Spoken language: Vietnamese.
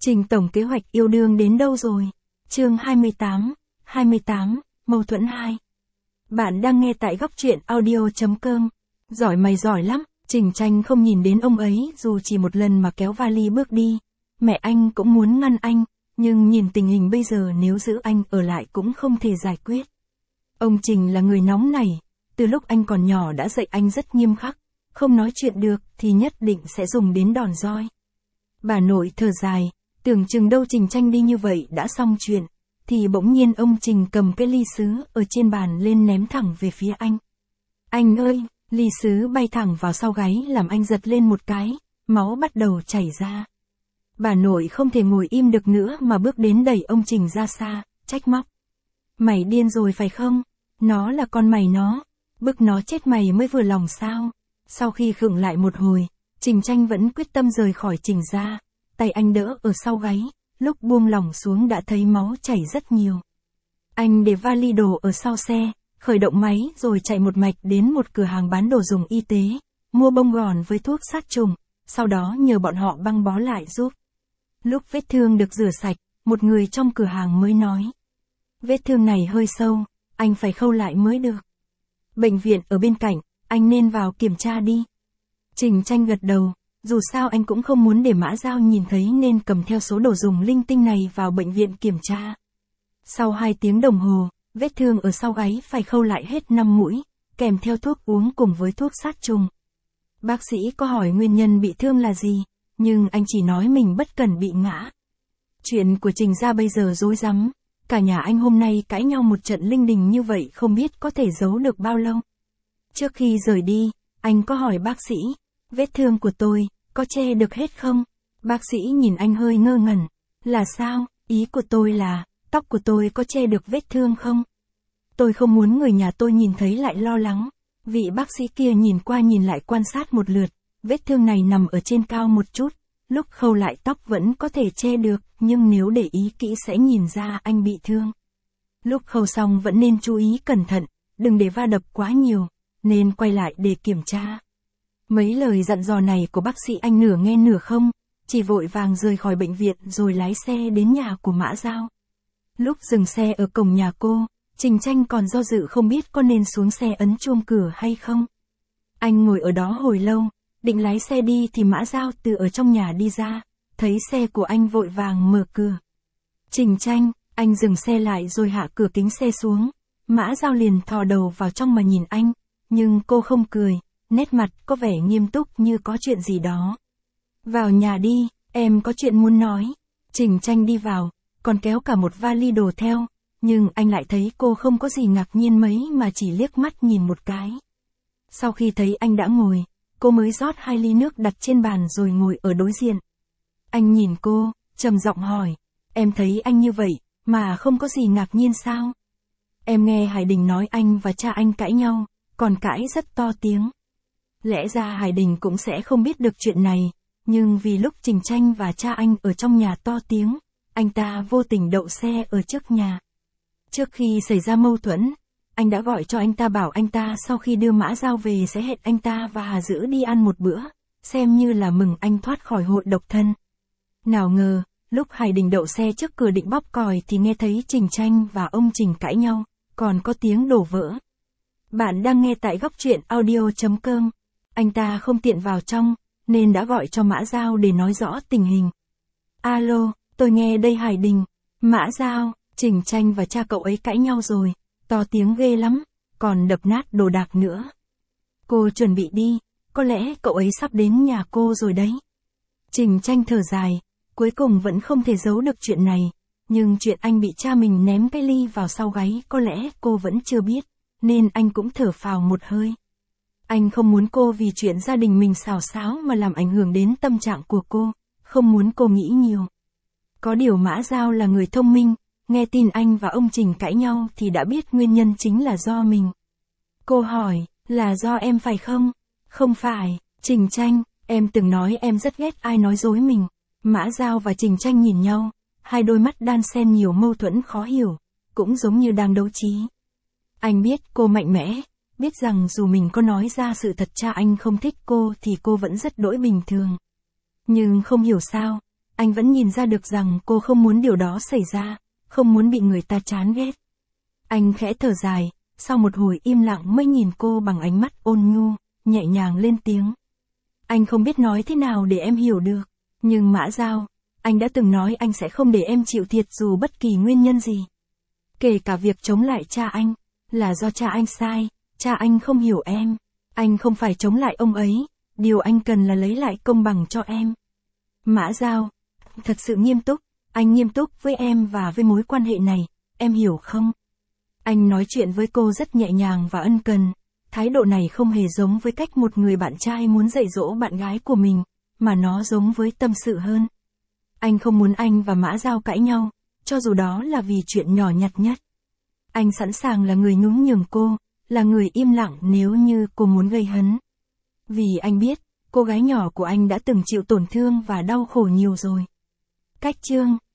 Trình tổng kế hoạch yêu đương đến đâu rồi? Chương 28, mâu thuẫn 2. Bạn đang nghe tại góc truyện audio.com. Giỏi mày giỏi lắm, Trình Tranh không nhìn đến ông ấy dù chỉ một lần mà kéo vali bước đi. Mẹ anh cũng muốn ngăn anh, nhưng nhìn tình hình bây giờ nếu giữ anh ở lại cũng không thể giải quyết. Ông Trình là người nóng nảy, từ lúc anh còn nhỏ đã dạy anh rất nghiêm khắc, không nói chuyện được thì nhất định sẽ dùng đến đòn roi. Bà nội thở dài, tưởng chừng đâu Trình Tranh đi như vậy đã xong chuyện, thì bỗng nhiên ông Trình cầm cái ly sứ ở trên bàn lên ném thẳng về phía anh. Anh ơi, ly sứ bay thẳng vào sau gáy làm anh giật lên một cái, máu bắt đầu chảy ra. Bà nội không thể ngồi im được nữa mà bước đến đẩy ông Trình ra xa, trách móc. Mày điên rồi phải không? Nó là con mày nó, bức nó chết mày mới vừa lòng sao? Sau khi khựng lại một hồi, Trình Tranh vẫn quyết tâm rời khỏi Trình ra, tay anh đỡ ở sau gáy, lúc buông lỏng xuống đã thấy máu chảy rất nhiều. Anh để vali đồ ở sau xe, khởi động máy rồi chạy một mạch đến một cửa hàng bán đồ dùng y tế, mua bông gòn với thuốc sát trùng, sau đó nhờ bọn họ băng bó lại giúp. Lúc vết thương được rửa sạch, một người trong cửa hàng mới nói. Vết thương này hơi sâu, anh phải khâu lại mới được. Bệnh viện ở bên cạnh, anh nên vào kiểm tra đi. Trình Tranh gật đầu, dù sao anh cũng không muốn để Mã Giao nhìn thấy nên cầm theo số đồ dùng linh tinh này vào bệnh viện kiểm tra. Sau 2 tiếng đồng hồ, vết thương ở sau gáy phải khâu lại hết 5 mũi, kèm theo thuốc uống cùng với thuốc sát trùng. Bác sĩ có hỏi nguyên nhân bị thương là gì, nhưng anh chỉ nói mình bất cẩn bị ngã. Chuyện của Trình gia bây giờ rối rắm, cả nhà anh hôm nay cãi nhau một trận linh đình như vậy không biết có thể giấu được bao lâu. Trước khi rời đi, anh có hỏi bác sĩ, vết thương của tôi, có che được hết không? Bác sĩ nhìn anh hơi ngơ ngẩn. Là sao? Ý của tôi là, tóc của tôi có che được vết thương không? Tôi không muốn người nhà tôi nhìn thấy lại lo lắng. Vị bác sĩ kia nhìn qua nhìn lại quan sát một lượt, vết thương này nằm ở trên cao một chút, lúc khâu lại tóc vẫn có thể che được, nhưng nếu để ý kỹ sẽ nhìn ra anh bị thương. Lúc khâu xong vẫn nên chú ý cẩn thận, đừng để va đập quá nhiều, nên quay lại để kiểm tra. Mấy lời dặn dò này của bác sĩ anh nửa nghe nửa không, chỉ vội vàng rời khỏi bệnh viện rồi lái xe đến nhà của Mã Giao. Lúc dừng xe ở cổng nhà cô, Trình Tranh còn do dự không biết có nên xuống xe ấn chuông cửa hay không. Anh ngồi ở đó hồi lâu, định lái xe đi thì Mã Giao từ ở trong nhà đi ra, thấy xe của anh vội vàng mở cửa. Trình Tranh, anh dừng xe lại rồi hạ cửa kính xe xuống. Mã Giao liền thò đầu vào trong mà nhìn anh, nhưng cô không cười, nét mặt có vẻ nghiêm túc như có chuyện gì đó. Vào nhà đi, em có chuyện muốn nói. Trình Tranh đi vào, còn kéo cả một vali đồ theo, nhưng anh lại thấy cô không có gì ngạc nhiên mấy mà chỉ liếc mắt nhìn một cái. Sau khi thấy anh đã ngồi, cô mới rót 2 ly nước đặt trên bàn rồi ngồi ở đối diện. Anh nhìn cô, trầm giọng hỏi, em thấy anh như vậy, mà không có gì ngạc nhiên sao? Em nghe Hải Đình nói anh và cha anh cãi nhau, còn cãi rất to tiếng. Lẽ ra Hải Đình cũng sẽ không biết được chuyện này, nhưng vì lúc Trình Tranh và cha anh ở trong nhà to tiếng, anh ta vô tình đậu xe ở trước nhà. Trước khi xảy ra mâu thuẫn, anh đã gọi cho anh ta bảo anh ta sau khi đưa Mã Giao về sẽ hẹn anh ta và Hà Dữ đi ăn một bữa, xem như là mừng anh thoát khỏi hội độc thân. Nào ngờ, lúc Hải Đình đậu xe trước cửa định bóp còi thì nghe thấy Trình Tranh và ông Trình cãi nhau, còn có tiếng đổ vỡ. Bạn đang nghe tại góc truyện audio.com. Anh ta không tiện vào trong, nên đã gọi cho Mã Giao để nói rõ tình hình. Alo, tôi nghe đây Hải Đình. Mã Giao, Trình Tranh và cha cậu ấy cãi nhau rồi, to tiếng ghê lắm, còn đập nát đồ đạc nữa. Cô chuẩn bị đi, có lẽ cậu ấy sắp đến nhà cô rồi đấy. Trình Tranh thở dài, cuối cùng vẫn không thể giấu được chuyện này, nhưng chuyện anh bị cha mình ném cái ly vào sau gáy có lẽ cô vẫn chưa biết, nên anh cũng thở phào một hơi. Anh không muốn cô vì chuyện gia đình mình xào xáo mà làm ảnh hưởng đến tâm trạng của cô, không muốn cô nghĩ nhiều. Có điều Mã Giao là người thông minh, nghe tin anh và ông Trình cãi nhau thì đã biết nguyên nhân chính là do mình. Cô hỏi, là do em phải không? Không phải, Trình Tranh, em từng nói em rất ghét ai nói dối mình. Mã Giao và Trình Tranh nhìn nhau, hai đôi mắt đan xen nhiều mâu thuẫn khó hiểu, cũng giống như đang đấu trí. Anh biết cô mạnh mẽ, biết rằng dù mình có nói ra sự thật cha anh không thích cô thì cô vẫn rất đỗi bình thường. Nhưng không hiểu sao, Anh vẫn nhìn ra được rằng cô không muốn điều đó xảy ra, không muốn bị người ta chán ghét. Anh khẽ thở dài, sau một hồi im lặng mới nhìn cô bằng ánh mắt ôn nhu, nhẹ nhàng lên tiếng. Anh không biết nói thế nào để em hiểu được, nhưng Mã Giao, anh đã từng nói anh sẽ không để em chịu thiệt dù bất kỳ nguyên nhân gì. Kể cả việc chống lại cha anh, là do cha anh sai, cha anh không hiểu em. Anh không phải chống lại ông ấy, điều anh cần là lấy lại công bằng cho em. Mã Giao, thật sự nghiêm túc, anh nghiêm túc với em và với mối quan hệ này, em hiểu không? Anh nói chuyện với cô rất nhẹ nhàng và ân cần, thái độ này không hề giống với cách một người bạn trai muốn dạy dỗ bạn gái của mình, mà nó giống với tâm sự hơn. Anh không muốn anh và Mã Giao cãi nhau, cho dù đó là vì chuyện nhỏ nhặt nhất. Anh sẵn sàng là người nhún nhường cô, là người im lặng nếu như cô muốn gây hấn. Vì anh biết, cô gái nhỏ của anh đã từng chịu tổn thương và đau khổ nhiều rồi. Cách chương